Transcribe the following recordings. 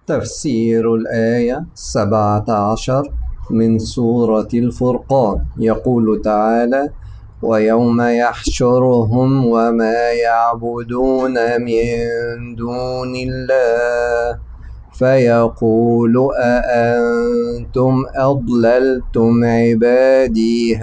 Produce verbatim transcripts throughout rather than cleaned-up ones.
تفسير الآية السابعة عشر من سورة الفرقان. يقول تعالى: ويوم يحشرهم وما يعبدون من دون الله فيقول أأنتم أضللتم عبادي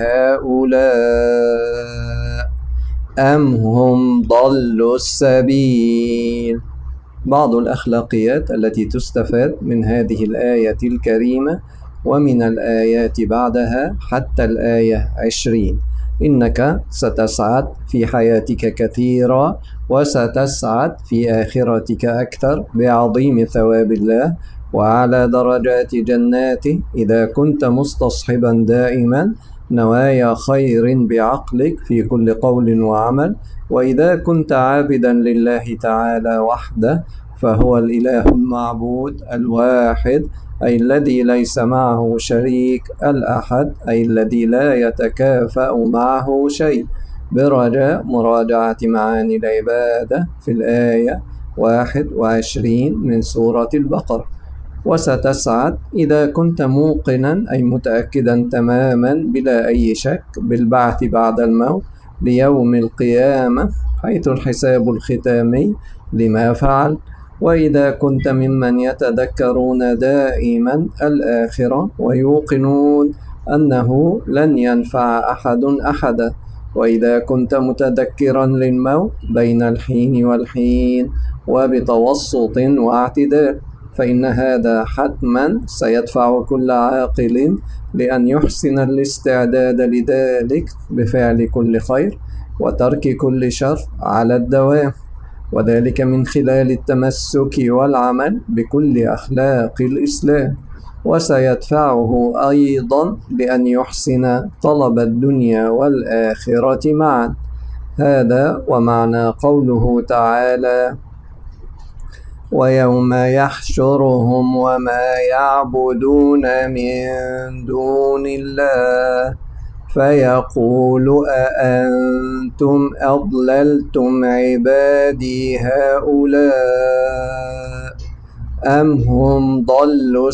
هؤلاء أم هم ضلوا السبيل. بعض الأخلاقيات التي تستفاد من هذه الآية الكريمة ومن الآيات بعدها حتى الآية عشرين: إنك ستسعد في حياتك كثيرا وستسعد في آخرتك أكثر بعظيم ثواب الله وعلى درجات جناته إذا كنت مستصحبا دائما نوايا خير بعقلك في كل قول وعمل، وإذا كنت عابدا لله تعالى وحده فهو الإله المعبود الواحد، أي الذي ليس معه شريك، الأحد أي الذي لا يتكافأ معه شيء، برجاء مراجعة معاني العبادة في الآية واحد وعشرين من سورة البقرة. وستسعد إذا كنت موقنا أي متأكدا تماما بلا أي شك بالبعث بعد الموت ليوم القيامة حيث الحساب الختامي لما فعل. وإذا كنت ممن يتذكرون دائما الآخرة ويوقنون أنه لن ينفع أحد أحدا. وإذا كنت متذكرا للموت بين الحين والحين وبتوسط واعتدال، فإن هذا حتما سيدفع كل عاقل لأن يحسن الاستعداد لذلك بفعل كل خير وترك كل شر على الدوام، وذلك من خلال التمسك والعمل بكل أخلاق الإسلام، وسيدفعه أيضا بأن يحسن طلب الدنيا والآخرة معا. هذا ومعنى قوله تعالى: ويوم يحشرهم وما يعبدون من دون الله فيقول أأنتم أضللتم عبادي هؤلاء أم هم ضلوا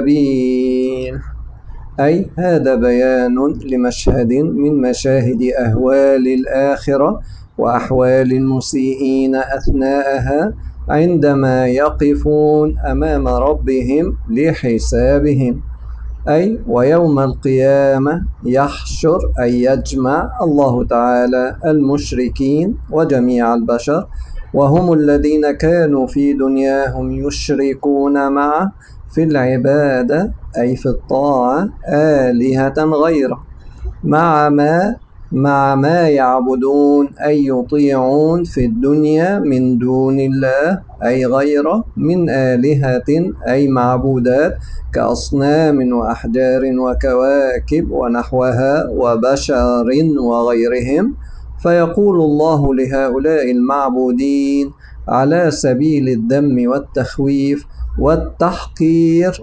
السبيل. أي هذا بيان لمشهد من مشاهد أهوال الآخرة وأحوال المسيئين أثناءها عندما يقفون أمام ربهم لحسابهم. أي ويوم القيامة يحشر أي يجمع الله تعالى المشركين وجميع البشر، وهم الذين كانوا في دنياهم يشركون معه في العبادة أي في الطاعة آلهة غيره، مع ما مع ما يعبدون أي يطيعون في الدنيا من دون الله أي غيره من آلهة أي معبودات كأصنام وأحجار وكواكب ونحوها وبشر وغيرهم. فيقول الله لهؤلاء المعبودين على سبيل الذم والتخويف والتحقير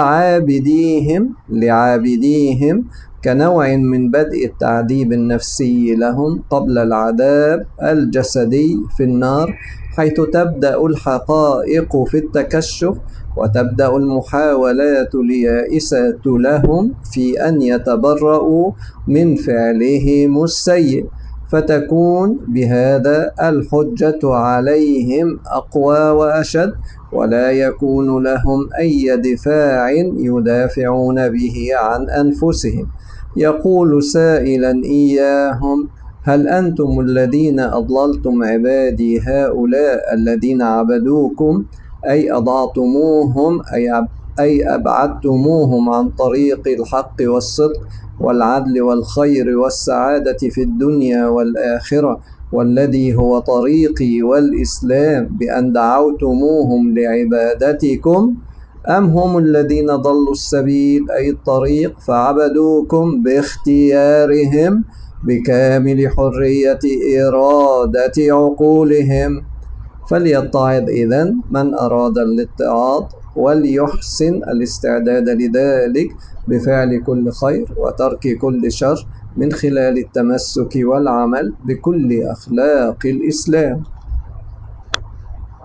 لعابديهم لعابديهم كنوع من بدء التعذيب النفسي لهم قبل العذاب الجسدي في النار، حيث تبدأ الحقائق في التكشف وتبدأ المحاولات اليائسة لهم في أن يتبرؤوا من فعلهم السيء، فتكون بهذا الحجة عليهم أقوى وأشد، ولا يكون لهم أي دفاع يدافعون به عن أنفسهم. يقول سائلا إياهم: هل أنتم الذين أضللتم عبادي هؤلاء الذين عبدوكم أي أضعتموهم أي أي أبعدتموهم عن طريق الحق والصدق والعدل والخير والسعادة في الدنيا والآخرة، والذي هو طريقي والإسلام، بأن دعوتموهم لعبادتكم؟ أم هم الذين ضلوا السبيل أي الطريق فعبدوكم باختيارهم بكامل حرية إرادة عقولهم؟ فليتعظ إذن من أراد الاتعاظ وليحسن الاستعداد لذلك بفعل كل خير وترك كل شر من خلال التمسك والعمل بكل أخلاق الإسلام.